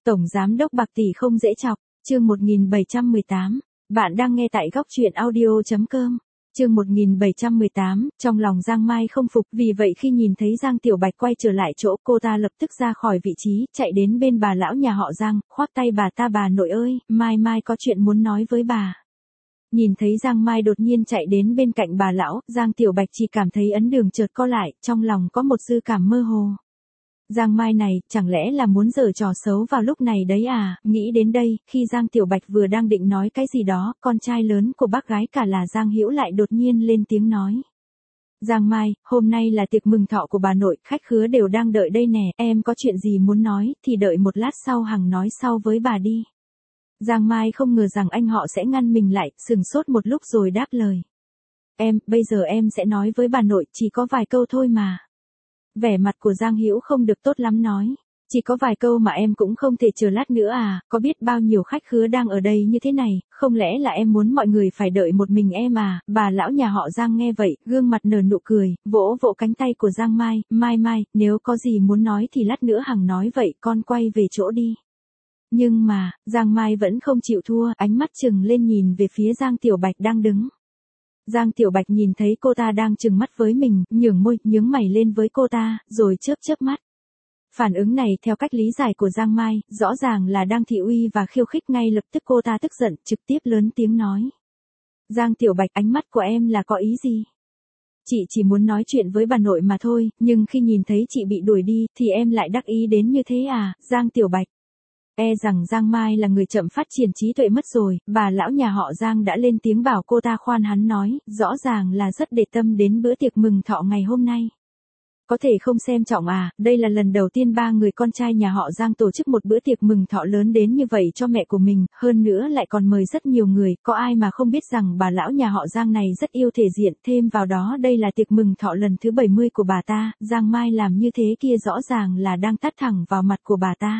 Tổng giám đốc bạc tỷ không dễ chọc, chương 1718. Bạn đang nghe tại góc truyện audio.com. Chương 1718, trong lòng Giang Mai không phục, vì vậy khi nhìn thấy Giang Tiểu Bạch quay trở lại chỗ, cô ta lập tức ra khỏi vị trí, chạy đến bên bà lão nhà họ Giang, khoác tay bà nội ơi, Mai có chuyện muốn nói với bà. Nhìn thấy Giang Mai đột nhiên chạy đến bên cạnh bà lão, Giang Tiểu Bạch chỉ cảm thấy ấn đường chợt co lại, trong lòng có một dư cảm mơ hồ. Giang Mai này, chẳng lẽ là muốn giở trò xấu vào lúc này đấy à? Nghĩ đến đây, khi Giang Tiểu Bạch vừa đang định nói cái gì đó, con trai lớn của bác gái cả là Giang Hữu lại đột nhiên lên tiếng nói. Giang Mai, hôm nay là tiệc mừng thọ của bà nội, khách khứa đều đang đợi đây nè, em có chuyện gì muốn nói, thì đợi một lát sau hằng nói sau với bà đi. Giang Mai không ngờ rằng anh họ sẽ ngăn mình lại, sừng sốt một lúc rồi đáp lời. Bây giờ em sẽ nói với bà nội, chỉ có vài câu thôi mà. Vẻ mặt của Giang Hữu không được tốt lắm nói. Chỉ có vài câu mà em cũng không thể chờ lát nữa à, có biết bao nhiêu khách khứa đang ở đây như thế này, không lẽ là em muốn mọi người phải đợi một mình em à? Bà lão nhà họ Giang nghe vậy, gương mặt nở nụ cười, vỗ vỗ cánh tay của Giang Mai, Mai, nếu có gì muốn nói thì lát nữa hằng nói vậy, con quay về chỗ đi. Nhưng mà, Giang Mai vẫn không chịu thua, ánh mắt trừng lên nhìn về phía Giang Tiểu Bạch đang đứng. Giang Tiểu Bạch nhìn thấy cô ta đang trừng mắt với mình, nhướng môi, nhướng mày lên với cô ta, rồi chớp mắt. Phản ứng này theo cách lý giải của Giang Mai, rõ ràng là đang thị uy và khiêu khích, ngay lập tức cô ta tức giận, trực tiếp lớn tiếng nói. Giang Tiểu Bạch, ánh mắt của em là có ý gì? Chị chỉ muốn nói chuyện với bà nội mà thôi, nhưng khi nhìn thấy chị bị đuổi đi, thì em lại đắc ý đến như thế à, Giang Tiểu Bạch. Rằng Giang Mai là người chậm phát triển trí tuệ mất rồi, bà lão nhà họ Giang đã lên tiếng bảo cô ta khoan hắn nói, rõ ràng là rất để tâm đến bữa tiệc mừng thọ ngày hôm nay. Có thể không xem trọng à, đây là lần đầu tiên ba người con trai nhà họ Giang tổ chức một bữa tiệc mừng thọ lớn đến như vậy cho mẹ của mình, hơn nữa lại còn mời rất nhiều người, có ai mà không biết rằng bà lão nhà họ Giang này rất yêu thể diện, thêm vào đó đây là tiệc mừng thọ lần thứ 70 của bà ta, Giang Mai làm như thế kia rõ ràng là đang tát thẳng vào mặt của bà ta.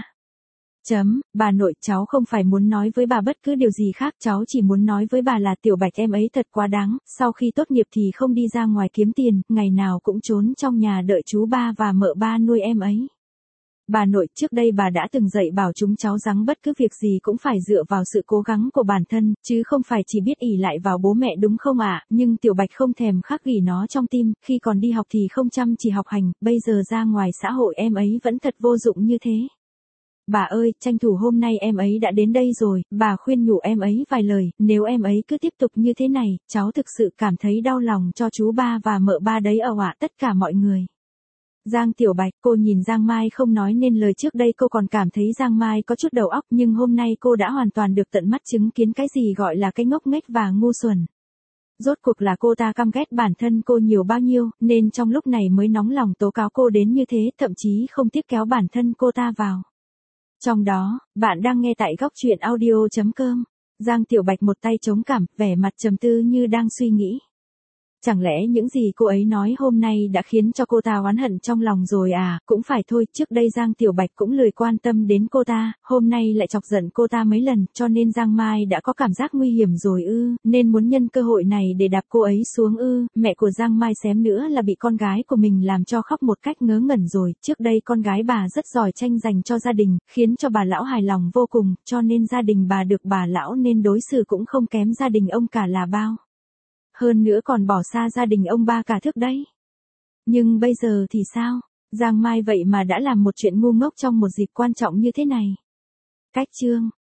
Bà nội, cháu không phải muốn nói với bà bất cứ điều gì khác, cháu chỉ muốn nói với bà là Tiểu Bạch em ấy thật quá đáng, sau khi tốt nghiệp thì không đi ra ngoài kiếm tiền, ngày nào cũng trốn trong nhà đợi chú ba và mợ ba nuôi em ấy. Bà nội, trước đây bà đã từng dạy bảo chúng cháu rằng bất cứ việc gì cũng phải dựa vào sự cố gắng của bản thân, chứ không phải chỉ biết ỷ lại vào bố mẹ đúng không ạ? Nhưng Tiểu Bạch không thèm khắc ghi nó trong tim, khi còn đi học thì không chăm chỉ học hành, bây giờ ra ngoài xã hội em ấy vẫn thật vô dụng như thế. Bà ơi, tranh thủ hôm nay em ấy đã đến đây rồi, bà khuyên nhủ em ấy vài lời, nếu em ấy cứ tiếp tục như thế này, cháu thực sự cảm thấy đau lòng cho chú ba và mợ ba đấy ạ, tất cả mọi người. Giang Tiểu Bạch, cô nhìn Giang Mai không nói nên lời, trước đây cô còn cảm thấy Giang Mai có chút đầu óc, nhưng hôm nay cô đã hoàn toàn được tận mắt chứng kiến cái gì gọi là cái ngốc nghếch và ngu xuẩn. Rốt cuộc là cô ta căm ghét bản thân cô nhiều bao nhiêu, nên trong lúc này mới nóng lòng tố cáo cô đến như thế, thậm chí không tiếc kéo bản thân cô ta vào. Trong đó, bạn đang nghe tại góc truyện audio.com. Giang Tiểu Bạch một tay chống cằm, vẻ mặt trầm tư như đang suy nghĩ. Chẳng lẽ những gì cô ấy nói hôm nay đã khiến cho cô ta oán hận trong lòng rồi à? Cũng phải thôi, trước đây Giang Tiểu Bạch cũng lười quan tâm đến cô ta, hôm nay lại chọc giận cô ta mấy lần, cho nên Giang Mai đã có cảm giác nguy hiểm rồi nên muốn nhân cơ hội này để đạp cô ấy xuống Mẹ của Giang Mai xém nữa là bị con gái của mình làm cho khóc một cách ngớ ngẩn rồi, trước đây con gái bà rất giỏi tranh giành cho gia đình, khiến cho bà lão hài lòng vô cùng, cho nên gia đình bà được bà lão nên đối xử cũng không kém gia đình ông cả là bao. Hơn nữa còn bỏ xa gia đình ông ba cả thước đấy. Nhưng bây giờ thì sao? Giang Mai vậy mà đã làm một chuyện ngu ngốc trong một dịp quan trọng như thế này. Cách chương